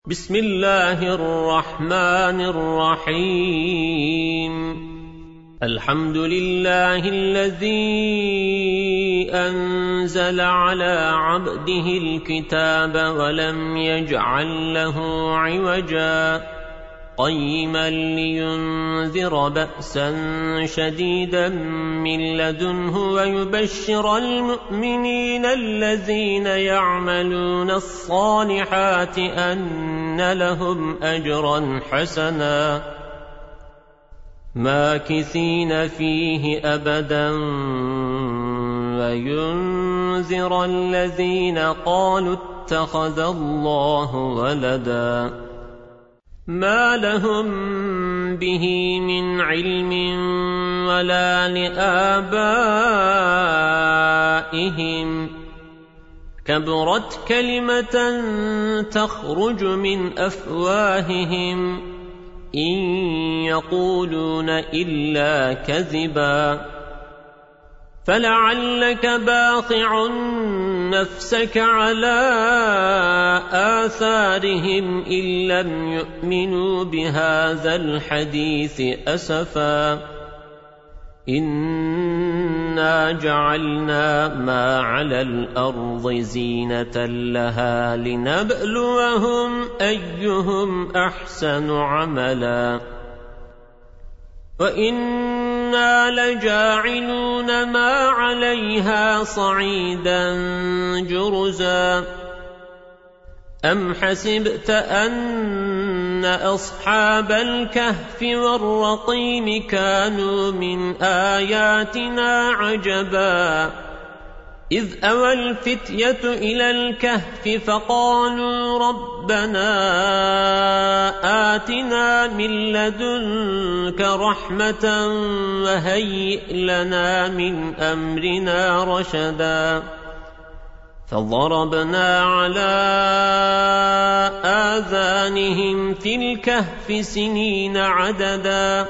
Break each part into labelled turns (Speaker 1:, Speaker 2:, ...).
Speaker 1: بسم الله الرحمن الرحيم الحمد لله الذي أنزل على عبده الكتاب ولم يجعل له عوجا قيما لينذر بأسا شديدا من لدنه ويبشر المؤمنين الذين يعملون الصالحات أن لهم أجرا حسنا ماكثين فيه أبدا وينذر الذين قالوا اتخذ الله ولدا ما لهم به من علم ولا لآبائهم كبرت كلمة تخرج من أفواههم إن يقولون إلا كذبا فلعلك باخع نفسك على آثارهم إن لم يؤمنوا بهذا الحديث أسفا إنا جعلنا ما على الأرض زينة لها لنبلوهم أيهم أحسن عملا وإنا لجاعلون ما عليها صعيدا جرزا أم حسبت أن أصحاب الكهف والرقيم كانوا من آياتنا عجبا إذ أوى الفتية إلى الكهف فقالوا ربنا آتنا من لدنك رحمة وهيئ لنا من أمرنا رشدا فضربنا على آذانهم في الكهف سنين عددا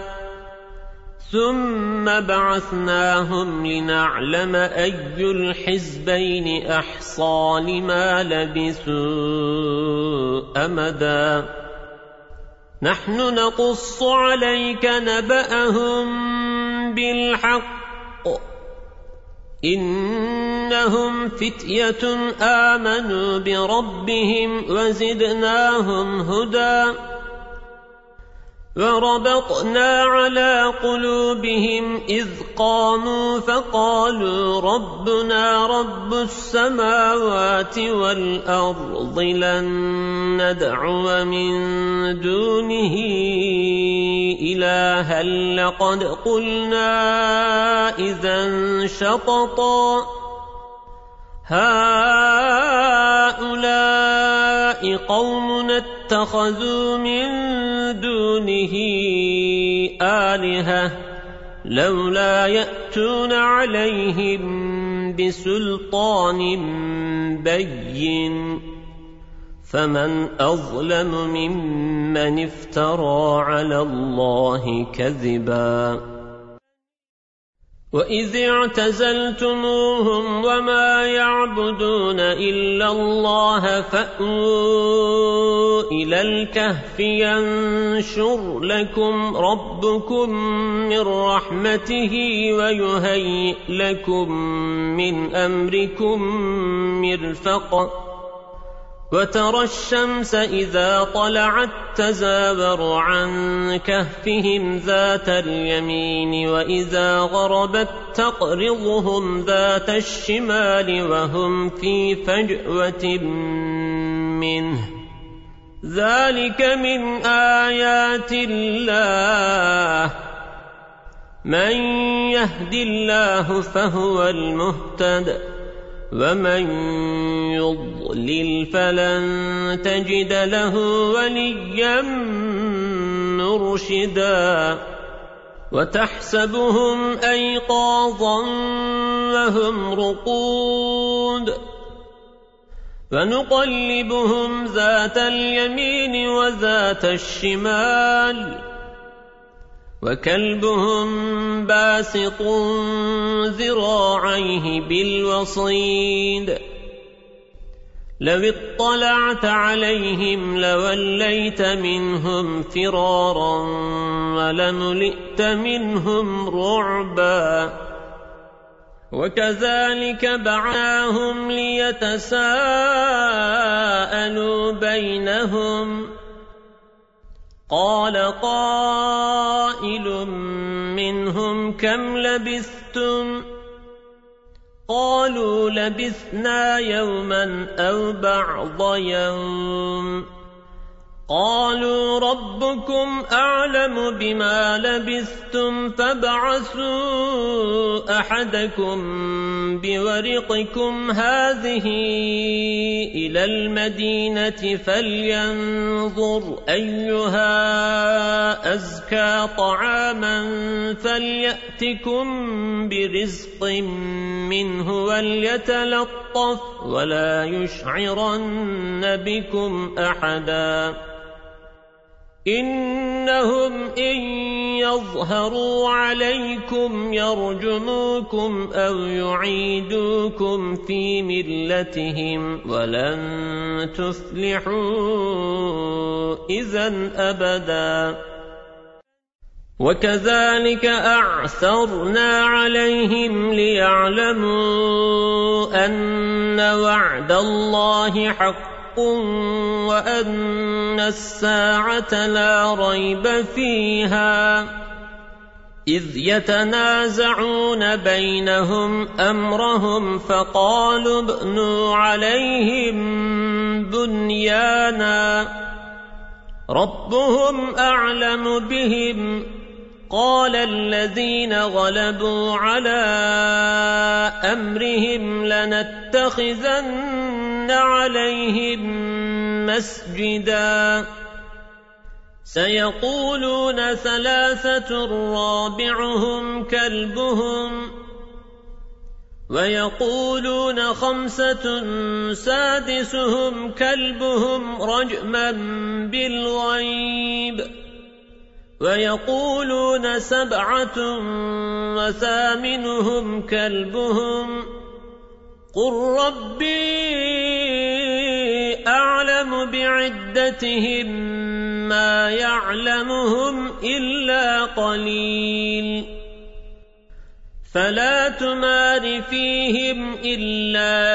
Speaker 1: ثم بعثناهم لنعلم أي الحزبين أحصى لما لبثوا أمدا نحن نقص عليك نبأهم بالحق إنهم فتية آمنوا بربهم وزدناهم هدى وربطنا على قلوبهم إذ قاموا فقالوا ربنا رب السماوات والأرض لن ندعو من دونه إلها لقد قلنا إذا شططا هؤلاء قومنا اتخذوا من دونه آلهة لولا يأتون عليهم بسلطان بين فمن أظلم ممن افترى على الله كذبا وإذ اعتزلتموهم وما يعبدون إلا الله فأووا إلى الكهف ينشر لكم ربكم من رحمته ويهيئ لكم من أمركم مرفقا وترى الشمس إذا طلعت تزاور عن كهفهم ذات اليمين وإذا غربت تقرضهم ذات الشمال وهم في فجوة منه ذلك من آيات الله من يهد الله فهو المهتد ومن يضلل فلن تجد له وليا مرشدا وتحسبهم أيقاظا وهم رقود ونقلبهم ذات اليمين وذات الشمال وكلبهم باسط ذراعيه بالوصيد لو اطلعت عليهم لوليت منهم فرارا ولملئت منهم رعبا وكذلك بعثناهم ليتساءلوا بينهم قال قائل منهم كم لبثتم قالوا لبثنا يوما أو بعض يوم قالوا ربكم أعلم بما لبثتم فابعثوا أحدكم بورقكم هذه إلى المدينة فلينظر أيها أزكى طعاما فليأتكم برزق منه وليتلطف ولا يشعرن بكم أحدا إنهم إن يظهروا عليكم يرجموكم أو يعيدوكم في ملتهم ولن تفلحوا إذن أبدا وكذلك أعثرنا عليهم ليعلموا أن وعد الله حق وأن الساعة لا ريب فيها إذ يتنازعون بينهم أمرهم فقالوا ابنوا عليهم بنيانا ربهم أعلم بهم قال الذين غلبوا على أمرهم لنتخذن عليهم مسجدا سيقولون ثلاثة رابعهم كلبهم ويقولون خمسة سادسهم كلبهم رجما بالغيب ويقولون سبعة وثامنهم كلبهم قل ربي أعلم بعدتهم ما يعلمهم إلا قليل فلا تمار فيهم إلا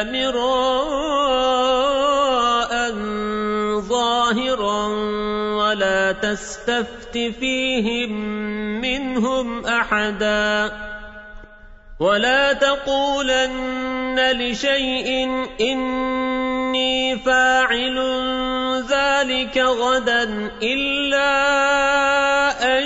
Speaker 1: مراء ظاهرا ولا تستفت فيهم منهم أحدا ولا تقولن لشيء إني فاعل ذلك غدا إلا أن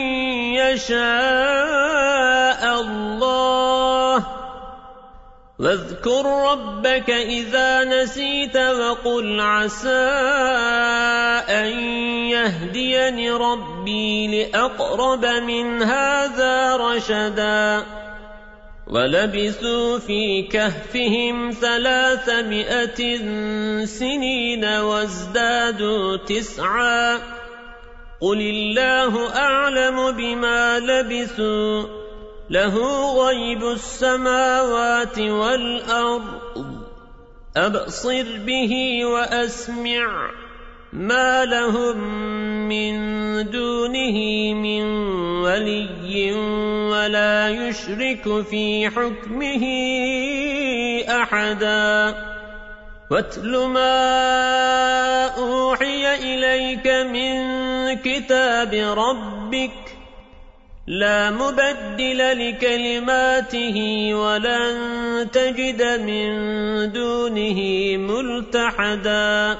Speaker 1: يشاء الله واذكر ربك إذا نسيت وقل عسى أن يهديني ربي لأقرب من هذا رشدا ولبثوا في كهفهم 300 سنين وازدادوا 9 قل الله أعلم بما لبثوا له غيب السماوات والأرض أبصر به وأسمع ما لهم من دونه من ولي ولا يشرك في حكمه أحدا واتل ما أوحي إليك من كتاب ربك لا مبدل لكلماته ولن تجد من دونه ملتحدا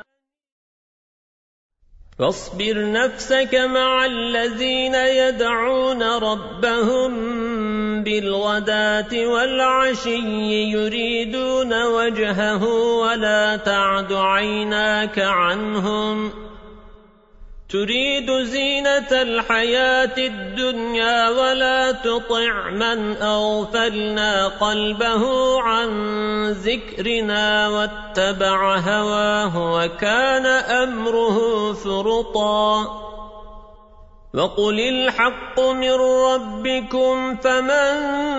Speaker 1: فاصبر نفسك مع الذين يدعون ربهم بالغداة والعشي يريدون وجهه ولا تعد عيناك عنهم تريد زينة الحياة الدنيا ولا تطع من أغفلنا قلبه عن ذكرنا واتبع هواه وكان أمره فرطا وقل الحق من ربكم فمن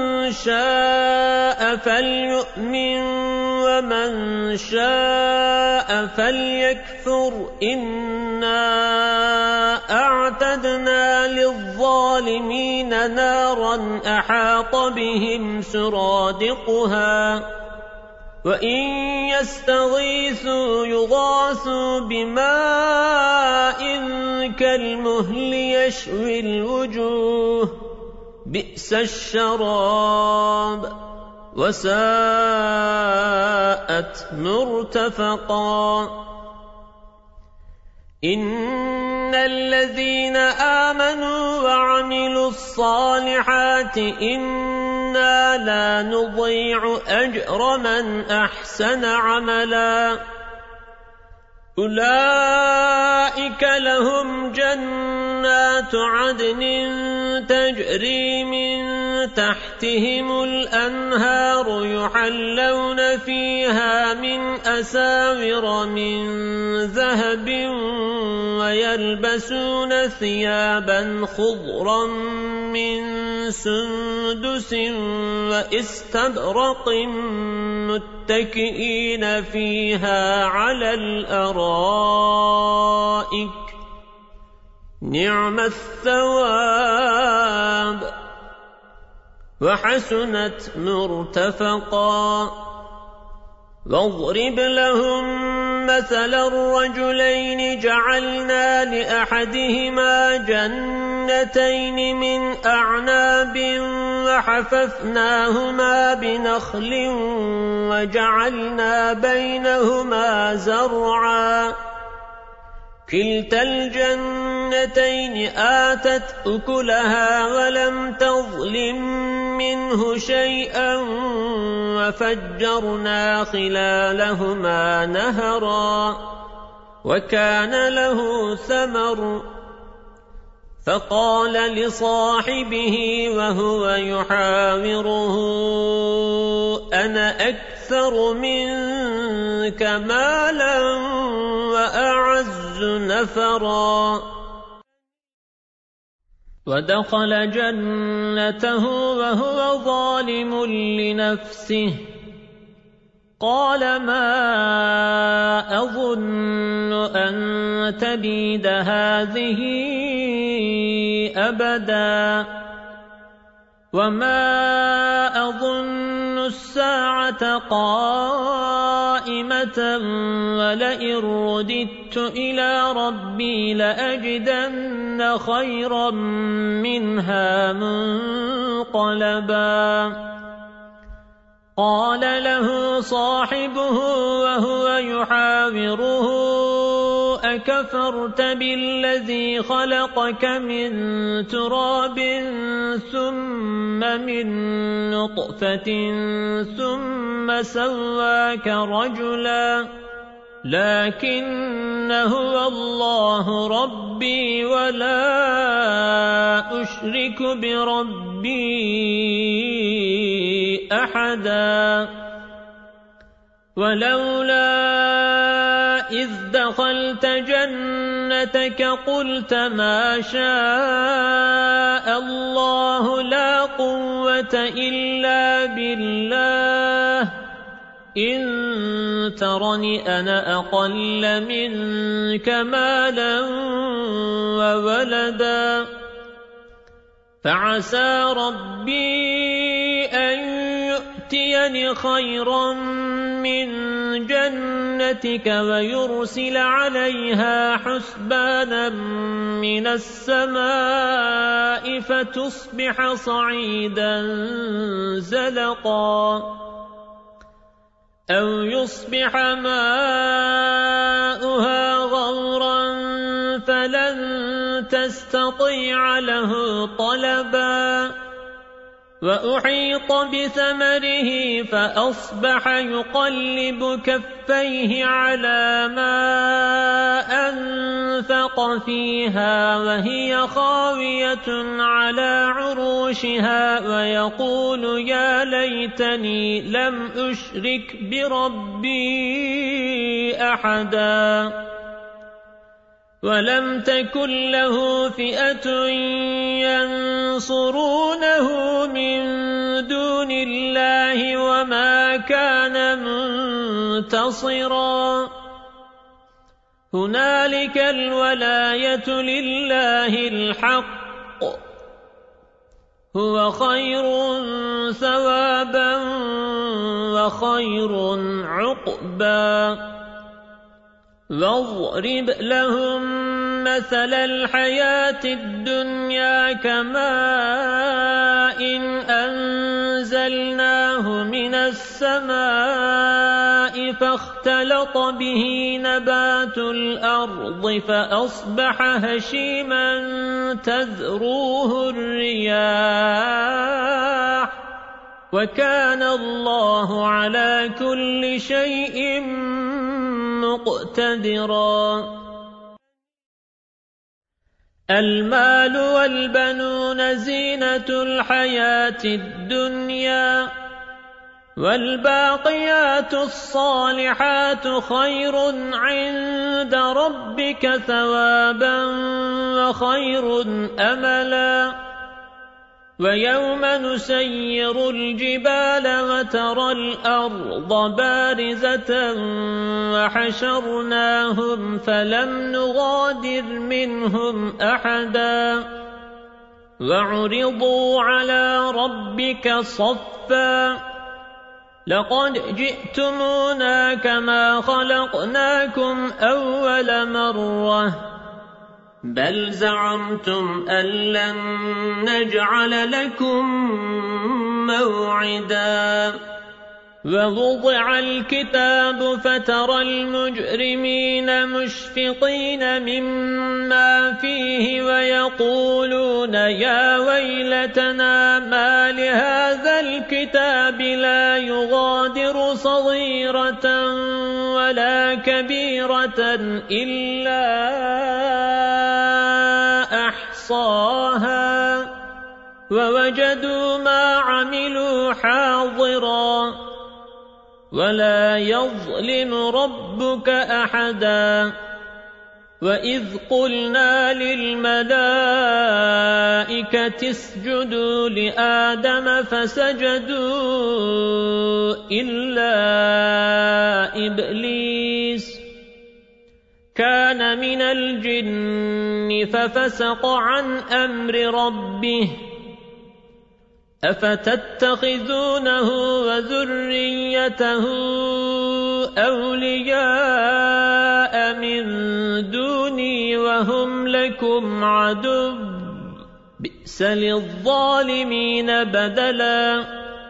Speaker 1: شاء فليؤمن ومن شاء فليكفر إنا أعتدنا للظالمين نارا أحاط بهم سرادقها وإن يستغيثوا يغاثوا بماء كالمهل يشوي الوجوه بئس الشراب وساءت مرتفقا إن الذين آمنوا وعملوا الصالحات إنا لا نضيع أجر من أحسن عملا أولئك لهم جنات عدن تجري من تحتهم الأنهار يحلون فيها من أساور من ذهب ويلبسون ثيابا خضرا من سندس وإستبرق متكئين فيها على الأرائك نعم الثواب وحسنت مرتفقا واضرب لهم مثل الرجلين جعلنا لأحدهما جنتين من أعناب وحففناهما بنخل وجعلنا بينهما زرعا كلتا الجنتين آتت أكلها ولم تظلم منه شيئا وفجرنا خلالهما نهرا وكان له ثمر فقال لصاحبه وهو يحاوره أنا أكثر منك مالا وأعز نفرا ودخل جنته وهو ظالم لنفسه قال ما أظن أن تبيد هذه أبدا وما أظن الساعة قائمة ولئن رددت إلى ربي لأجدن خيرا منها منقلبا قال له صاحبه وهو يحاوره أكفرت بالذي خلقك من تراب ثم من نطفة ثم سواك رجلا لكن هو الله ربي ولا أشرك بربي أحدا ولولا إذ دخلت جنتك قلت ما شاء الله لا قوة إلا بالله إن ترني أنا أقل منك مالا وولدا فعسى ربي أن يؤتيني خيرا من جنتك ويرسل عليها حسبانا من السماء فتصبح صعيدا زلقا أو يصبح ماؤها غورا فلن تستطيع له طلبا وأحيط بثمره فأصبح يقلب كفيه على ما أنفق فيها وهي خاوية على عروشها ويقول يا ليتني لم أشرك بربي أحدا ولم تكن له فئة ينصرونه من دون الله وما كان منتصرا هنالك الولاية لله الحق هو خير ثوابا وخير عقبا واضرب لهم مثل الحياة الدنيا كماء أنزلناه من السماء فاختلط به نبات الأرض فأصبح هشيما تذروه الرياح وكان الله على كل شيء مقتدرا المال والبنون زينة الحياة الدنيا والباقيات الصالحات خير عند ربك ثوابا وخير أملا ويوم نسير الجبال وترى الأرض بارزة وحشرناهم فلم نغادر منهم أحدا وعرضوا على ربك صفا لقد جئتمونا كما خلقناكم أول مرة بل زعمتم أن لن نجعل لكم موعدا ووضع الكتاب فترى المجرمين مشفقين مما فيه ويقولون يا ويلتنا ما لهذا الكتاب لا يغادر صغيرة ولا كبيرة إلا أحصاها ووجدوا ما عملوا حاضرا ولا يظلم ربك أحدا وإذ قلنا للملائكة اسجدوا لآدم فسجدوا إلا إبليس كان من الجن ففسق عن أمر ربه أفتتخذونه وذريته أولياء من دوني وهم لكم عدو بئس للظالمين بدلا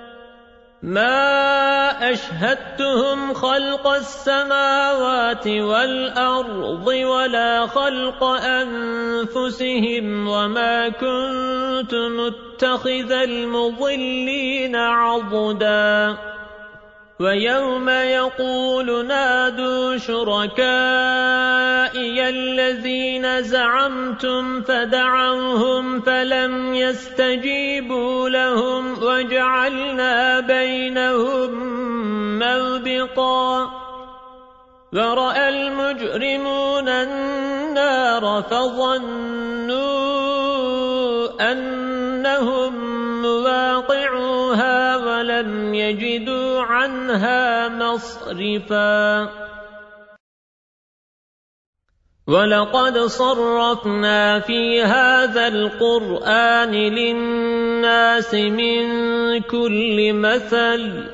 Speaker 1: ما أشهدتهم خلق السماوات والأرض ولا خلق أنفسهم وما كنت متخذ المضلين عضدا ويوم يقول نادوا شركائي الذين زعمتم فدعوهم فلم يستجيبوا لهم وجعلنا بينهم موبقا ورأى المجرمون النار فظنوا أنهم مواقعوها ولم يجدوا عنها مصرفا ولقد صرفنا في هذا القرآن للناس من كل مثل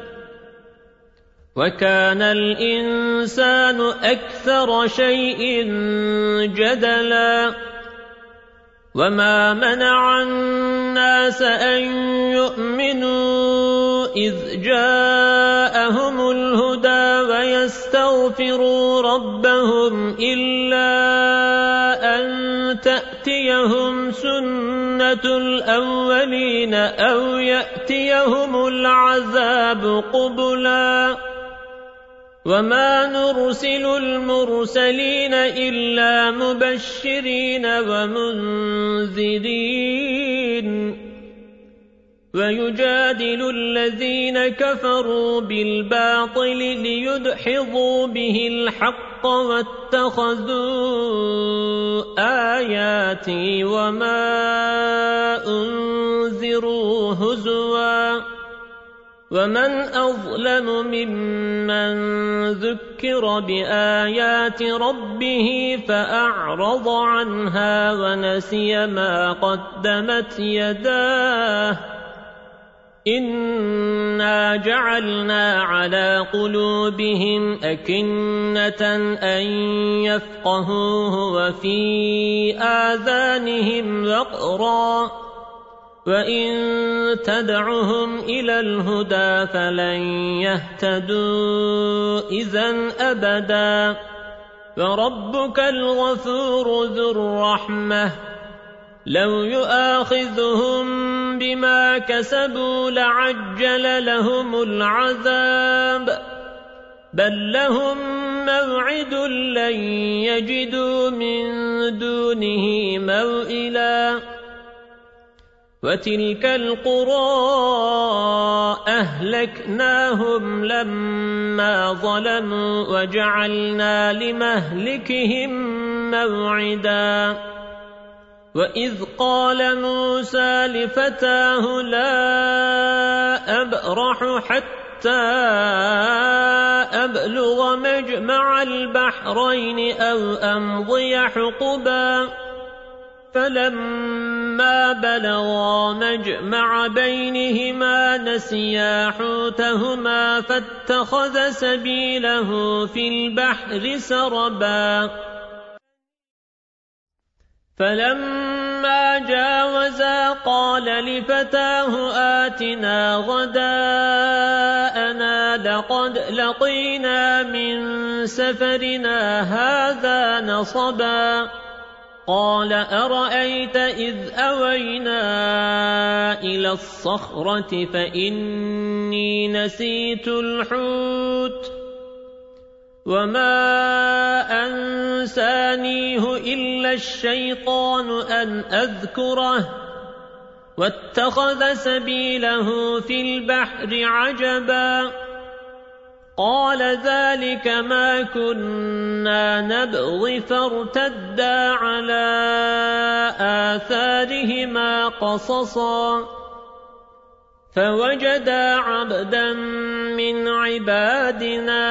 Speaker 1: وكان الإنسان أكثر شيء جدلا وما منع الناس أن يؤمنوا إذ جاءهم الهدى ويستغفروا ربهم إلا أن تأتيهم سنة الأولين أو يأتيهم العذاب قبلا وما نرسل المرسلين إلا مبشرين ومنذرين ويجادل الذين كفروا بالباطل ليدحضوا به الحق واتخذوا آياتي وما أنذروا هزوا ومن أظلم ممن ذكر بآيات ربه فأعرض عنها ونسي ما قدمت يداه إنا جعلنا على قلوبهم أكنة أن يفقهوه وفي آذانهم وقرا وإن تدعهم إلى الهدى فلن يهتدوا إذن أبدا فربك الغفور ذو الرحمة لو يؤاخذهم بما كسبوا لعجل لهم العذاب بل لهم موعد لن يجدوا من دونه موئلا وتلك القرى أهلكناهم لما ظلموا وجعلنا لمهلكهم موعدا وإذ قال موسى لفتاه لا أبرح حتى أبلغ مجمع البحرين أو أمضي حقبا فلما بلغا مجمع بينهما نسيا حوتهما فاتخذ سبيله في البحر سربا فلما جاوزا قال لفتاه آتنا غداءنا لقد لقينا من سفرنا هذا نصبا قال أرأيت إذ أوينا إلى الصخرة فإني نسيت الحوت وما أنسانيه إلا الشيطان أن أذكره واتخذ سبيله في البحر عجبا قال ذلك ما كنا نبغي فارتدا على آثارهما قصصا فوجدا عبدا من عبادنا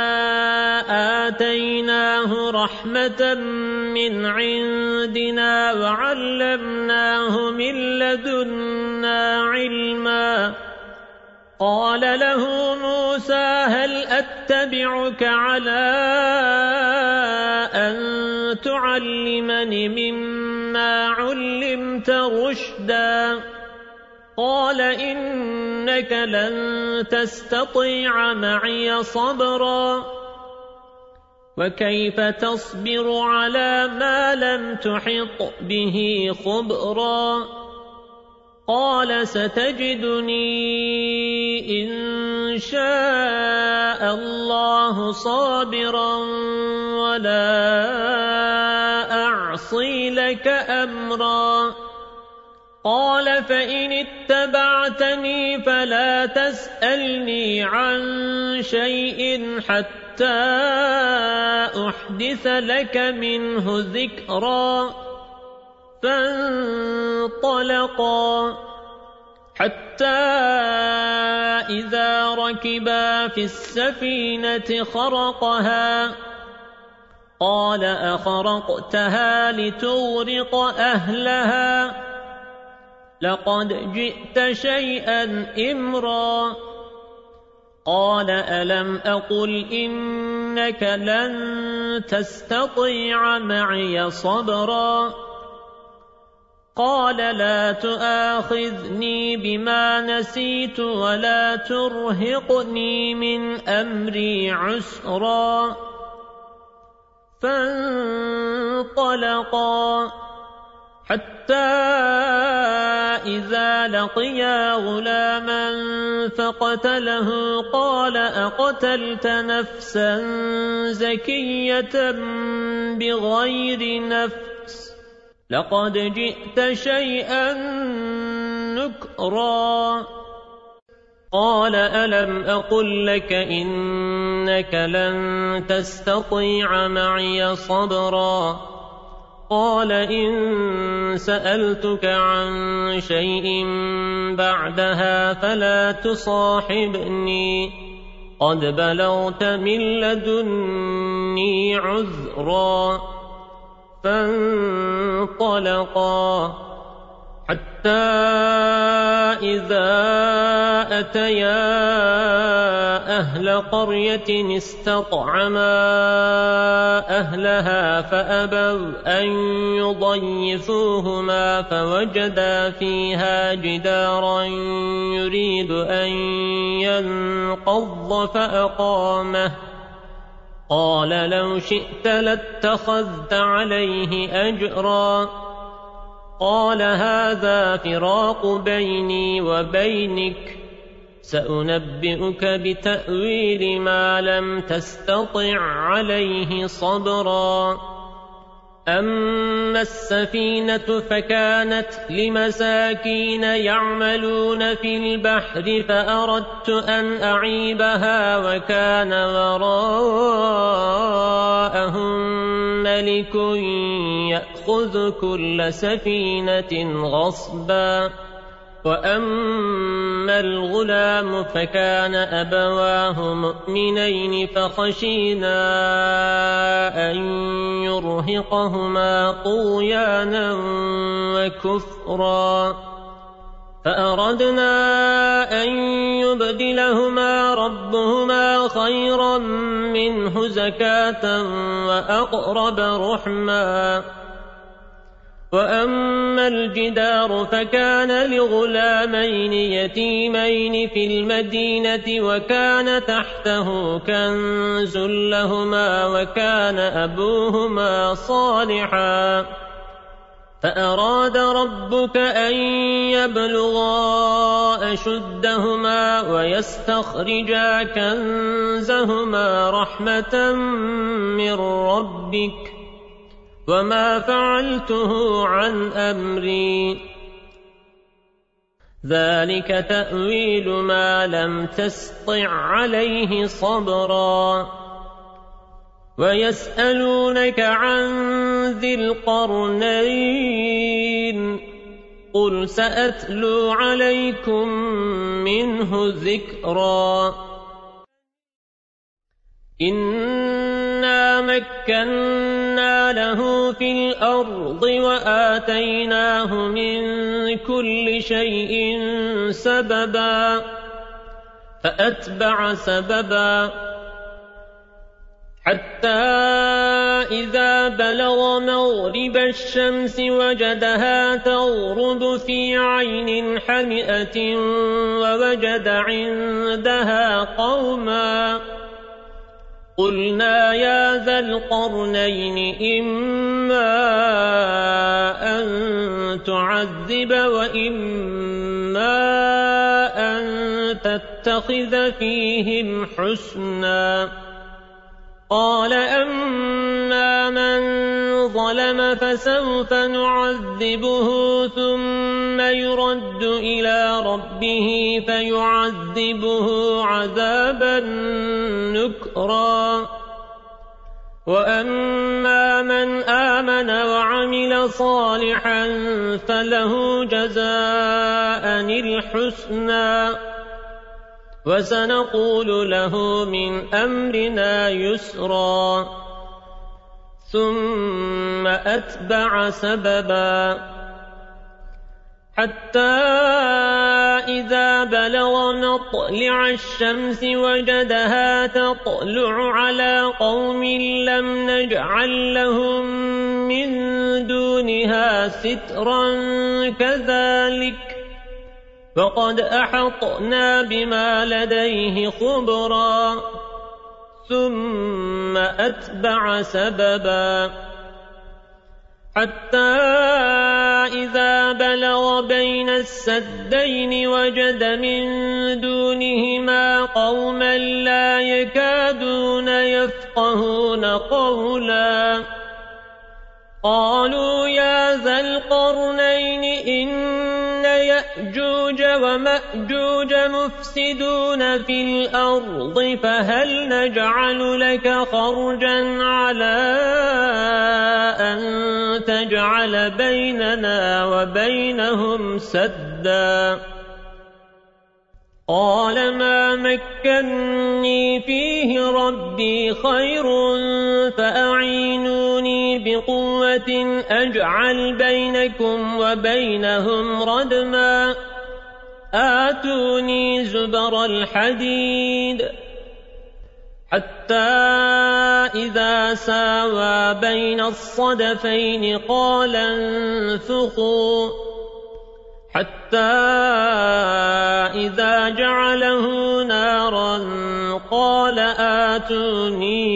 Speaker 1: آتيناه رحمة من عندنا وعلمناه من لدنا علما قال له موسى هل أتبعك على أن تعلمني مما علمت رشدا قال إنك لن تستطيع معي صبرا وكيف تصبر على ما لم تحط به خبرا قال ستجدني إن شاء الله صابرا ولا أعصي لك أمرا قال فإن اتبعتني فلا تسألني عن شيء حتى أحدث لك منه ذكرا فانطلقا حتى إذا ركبا في السفينة خرقها قال أخرقتها لتغرق أهلها لقد جئت شيئا إمرا قال ألم أقل إنك لن تستطيع معي صبرا قال لا تؤاخذني بما نسيت ولا ترهقني من أمري عسرا فانطلقا حتى إذا لقيا غلاما فقتله قال أقتلت نفسا زكية بغير نفس لقد جئت شيئا نكرا قال ألم أقل لك إنك لن تستطيع معي صبرا قال إن سألتك عن شيء بعدها فلا تصاحبني قد بلغت من لدني عذرا فانطلقا حتى إذا أتيا أهل قرية استطعما أهلها فأبوا أن يضيفوهما فوجدا فيها جدارا يريد أن ينقض فأقامه قال لو شئت لاتخذت عليه أجرا قال هذا فراق بيني وبينك سأنبئك بتأويل ما لم تستطع عليه صبرا أما السفينة فكانت لمساكين يعملون في البحر فأردت أن أعيبها وكان وراءهم ملك يأخذ كل سفينة غصبا وأما الغلام فكان أبواه مؤمنين فخشينا أن يرهقهما طغيانا وكفرا فأردنا أن يبدلهما ربهما خيرا منه زكاة وأقرب رحما وأما الجدار فكان لغلامين يتيمين في المدينة وكان تحته كنز لهما وكان أبوهما صالحا فأراد ربك أن يبلغا أشدهما ويستخرجا كنزهما رحمة من ربك وما فعلته عن أمري ذلك تأويل ما لم تسطع عليه صبرا ويسألونك عن ذي القرنين قل سأتلو عليكم منه ذكرا إنا مكنا له في الأرض وآتيناه من كل شيء سببا فأتبع سببا حتى إذا بلغ مغرب الشمس وجدها تغرب في عين حمئة ووجد عندها قوما قلنا يا ذا القرنين إما أن تعذب وإما أن تتخذ فيهم حسنا قال أما من ظلم فسوف نعذبه ثم يرد إلى ربه فيعذبه عذابا نكرا وأما من آمن وعمل صالحا فله جزاء الحسنى وسنقول له من أمرنا يسرا ثم أتبع سببا حتى إذا بلغ مطلع الشمس وجدها تطلع على قوم لم نجعل لهم من دونها سترا كذلك فقد أحطنا بما لديه خبرا ثم أتبع سببا حتى إذا بلغ بين السدين وجد من دونهما قوما لا يكادون يفقهون قولا قالوا يا ذا القرنين إن يأجوج ومأجوج مفسدون في الأرض فهل نجعل لك خرجا على أن تجعل بيننا وبينهم سدا قال ما مكني فيه ربي خير فأعينوني بقوة أجعل بينكم وبينهم ردما آتوني زبر الحديد حتى إذا ساوى بين الصدفين قال انفخوا حتى إذا جعله نارا قال آتوني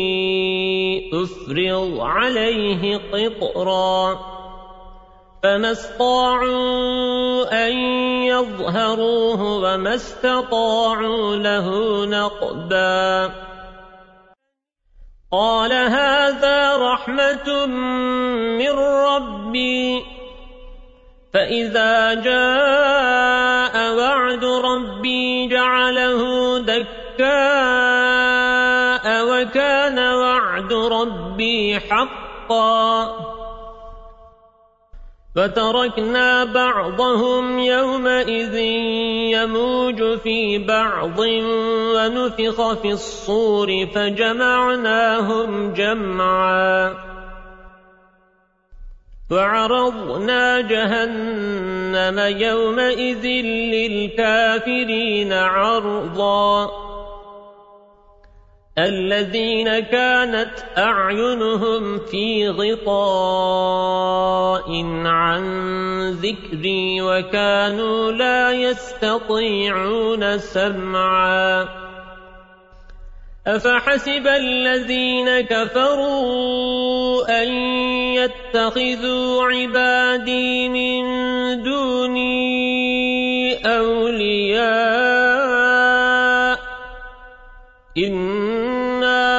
Speaker 1: أفرغ عليه قطرا فما استطاعوا أن يظهروه وما استطاعوا له نقبا قال هذا رحمة من ربي فإذا جاء وعد ربي جعله دكاء وكان وعد ربي حقا فتركنا بعضهم يومئذ يموج في بعض ونفخ في الصور فجمعناهم جمعا وعرضنا جهنم يومئذ للكافرين عرضا الذين كانت أعينهم في غطاء عن ذكري وكانوا لا يستطيعون سمعا أفحسب الذين كفروا أن يتخذوا عبادي من دوني أولياء إنا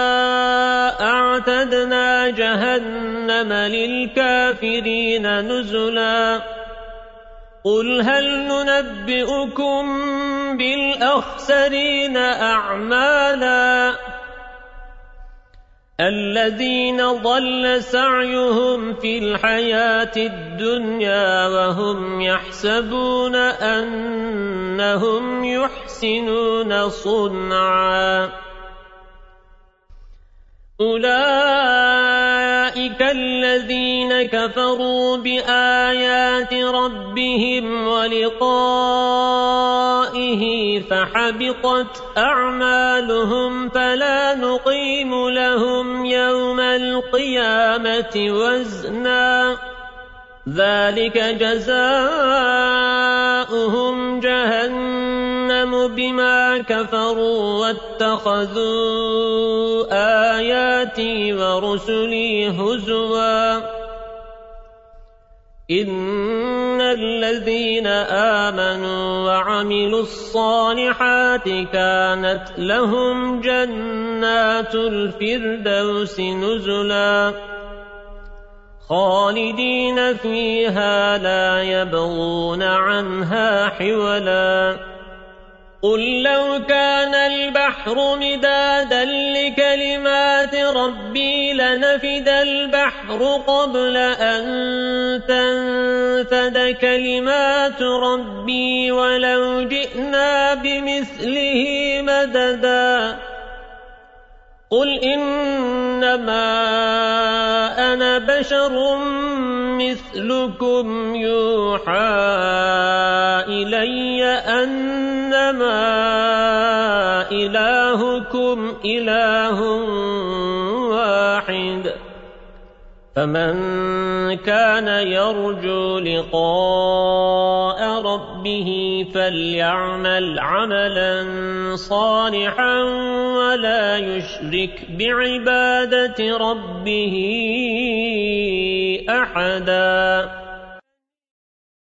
Speaker 1: أعتدنا جهنم للكافرين نزلا قل هل ننبئكم بالأخسرين أعمالا الذين ضل سعيهم في الحياة الدنيا وهم يحسبون أنهم يحسنون صنعا أولئك الذين كفروا بآيات ربهم ولقائه فحبطت أعمالهم فلا نقيم لهم يوم القيامة وزنا ذلك جزاؤهم جهنم بما كفروا واتخذوا آياتي ورسلي هزوا إن الذين آمنوا وعملوا الصالحات كانت لهم جنات الفردوس نزلا خالدين فيها لا يبغون عنها حولا قل لو كان البحر مدادا لكلمات ربي لنفد البحر قبل أن تنفد كلمات ربي ولو جئنا بمثله مددا قل إنما أنا بشر مثلكم يوحى إلي أنما إلهكم إله واحد فمن كان يرجو لقاء ربه فليعمل عملا صالحا ولا يشرك بعبادة ربه أحدا